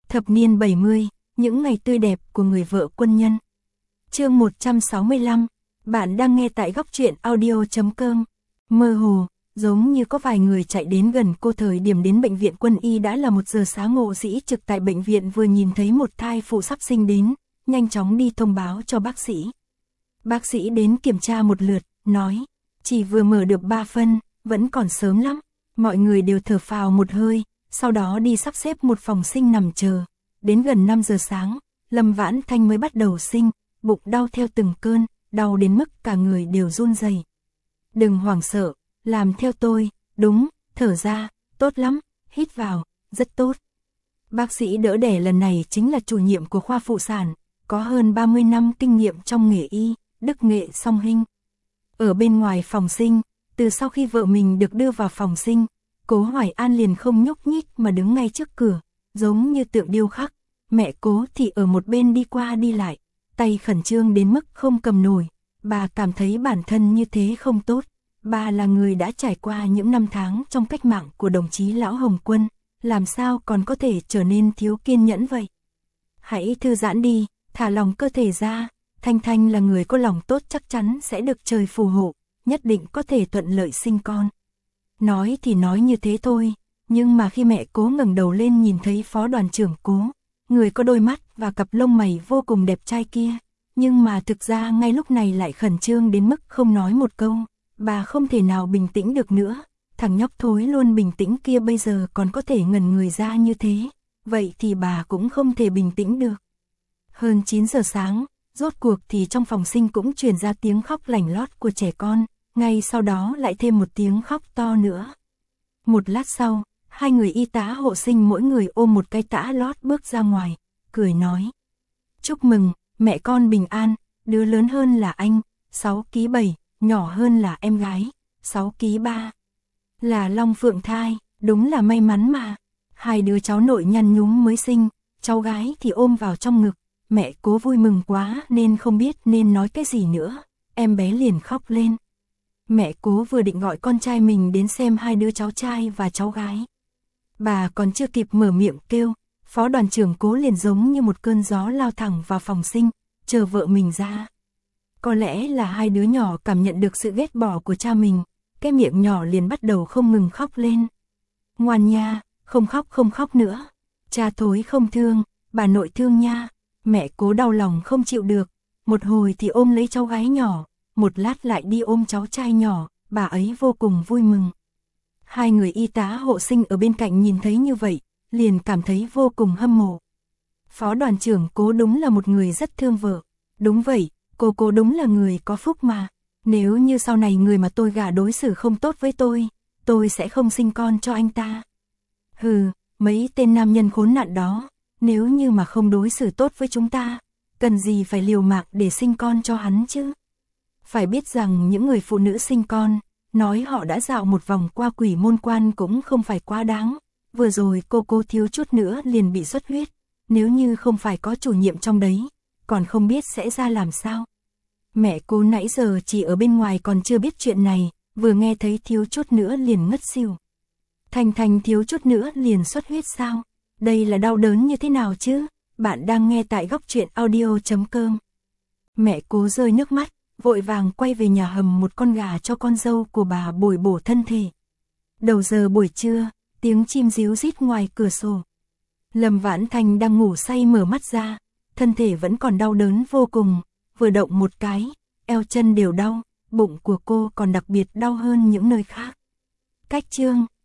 Thập niên 70, những ngày tươi đẹp của người vợ quân nhân. Chương 165, bạn đang nghe tại góc truyện audio.com. Mơ hồ, giống như có vài người chạy đến gần cô thời điểm đến bệnh viện quân y đã là 1 giờ sáng. Ngộ Dĩ trực tại bệnh viện vừa nhìn thấy một thai phụ sắp sinh đến, nhanh chóng đi thông báo cho bác sĩ. Bác sĩ đến kiểm tra một lượt, nói, chỉ vừa mở được 3 phân, vẫn còn sớm lắm. Mọi người đều thở phào một hơi, sau đó đi sắp xếp một phòng sinh nằm chờ. Đến gần 5 giờ sáng, Lâm Vãn Thanh mới bắt đầu sinh, bụng đau theo từng cơn, đau đến mức cả người đều run rẩy. Đừng hoảng sợ, làm theo tôi, đúng, thở ra, tốt lắm, hít vào, rất tốt. Bác sĩ đỡ đẻ lần này chính là chủ nhiệm của khoa phụ sản, có hơn 30 năm kinh nghiệm trong nghề y, đức nghệ song hình. Ở bên ngoài phòng sinh, từ sau khi vợ mình được đưa vào phòng sinh, Cố Hoài An liền không nhúc nhích mà đứng ngay trước cửa, giống như tượng điêu khắc. Mẹ Cố thì ở một bên đi qua đi lại, tay khẩn trương đến mức không cầm nổi. Bà cảm thấy bản thân như thế không tốt. Bà là người đã trải qua những năm tháng trong cách mạng của đồng chí Lão Hồng Quân, làm sao còn có thể trở nên thiếu kiên nhẫn vậy? Hãy thư giãn đi, thả lòng cơ thể ra. Thanh Thanh là người có lòng tốt, chắc chắn sẽ được trời phù hộ, nhất định có thể thuận lợi sinh con. Nói thì nói như thế thôi, nhưng mà khi mẹ Cố ngẩng đầu lên nhìn thấy phó đoàn trưởng Cố, người có đôi mắt và cặp lông mày vô cùng đẹp trai kia, nhưng mà thực ra ngay lúc này lại khẩn trương đến mức không nói một câu. Bà không thể nào bình tĩnh được nữa. Thằng nhóc thối luôn bình tĩnh kia bây giờ còn có thể ngẩn người ra như thế, vậy thì bà cũng không thể bình tĩnh được. Hơn 9 giờ sáng, rốt cuộc thì trong phòng sinh cũng truyền ra tiếng khóc lảnh lót của trẻ con, ngay sau đó lại thêm một tiếng khóc to nữa. Một lát sau, 2 người y tá hộ sinh mỗi người ôm một cái tã lót bước ra ngoài, cười nói: chúc mừng, mẹ con bình an, đứa lớn hơn là anh, 6 kg 7, nhỏ hơn là em gái, 6 kg 3. Là Long Phượng thai, đúng là may mắn mà. 2 đứa cháu nội nhăn nhúm mới sinh, cháu gái thì ôm vào trong ngực. Mẹ Cố vui mừng quá nên không biết nên nói cái gì nữa, em bé liền khóc lên. Mẹ Cố vừa định gọi con trai mình đến xem 2 đứa cháu trai và cháu gái. Bà còn chưa kịp mở miệng kêu, phó đoàn trưởng Cố liền giống như một cơn gió lao thẳng vào phòng sinh, chờ vợ mình ra. Có lẽ là 2 đứa nhỏ cảm nhận được sự ghét bỏ của cha mình, cái miệng nhỏ liền bắt đầu không ngừng khóc lên. Ngoan nha, không khóc nữa. Cha thối không thương, bà nội thương nha. Mẹ Cố đau lòng không chịu được, một hồi thì ôm lấy cháu gái nhỏ, một lát lại đi ôm cháu trai nhỏ, bà ấy vô cùng vui mừng. 2 người y tá hộ sinh ở bên cạnh nhìn thấy như vậy, liền cảm thấy vô cùng hâm mộ. Phó đoàn trưởng Cố đúng là một người rất thương vợ. Đúng vậy, cô đúng là người có phúc mà. Nếu như sau này người mà tôi gả đối xử không tốt với tôi sẽ không sinh con cho anh ta. Hừ, mấy tên nam nhân khốn nạn đó, nếu như mà không đối xử tốt với chúng ta, cần gì phải liều mạng để sinh con cho hắn chứ. Phải biết rằng những người phụ nữ sinh con, nói họ đã dạo một vòng qua quỷ môn quan cũng không phải quá đáng. Vừa rồi cô thiếu chút nữa liền bị xuất huyết, nếu như không phải có chủ nhiệm trong đấy, còn không biết sẽ ra làm sao. Mẹ Cố nãy giờ chỉ ở bên ngoài còn chưa biết chuyện này, vừa nghe thấy thiếu chút nữa liền ngất xỉu. Thành thiếu chút nữa liền xuất huyết sao? Đây là đau đớn như thế nào chứ? Bạn đang nghe tại góc truyện audio.com. Mẹ Cố rơi nước mắt, vội vàng quay về nhà hầm một con gà cho con dâu của bà bồi bổ thân thể. Đầu giờ buổi trưa, tiếng chim ríu rít ngoài cửa sổ. Lâm Vãn Thanh đang ngủ say mở mắt ra, thân thể vẫn còn đau đớn vô cùng, vừa động một cái, eo chân đều đau, bụng của cô còn đặc biệt đau hơn những nơi khác. Cách chương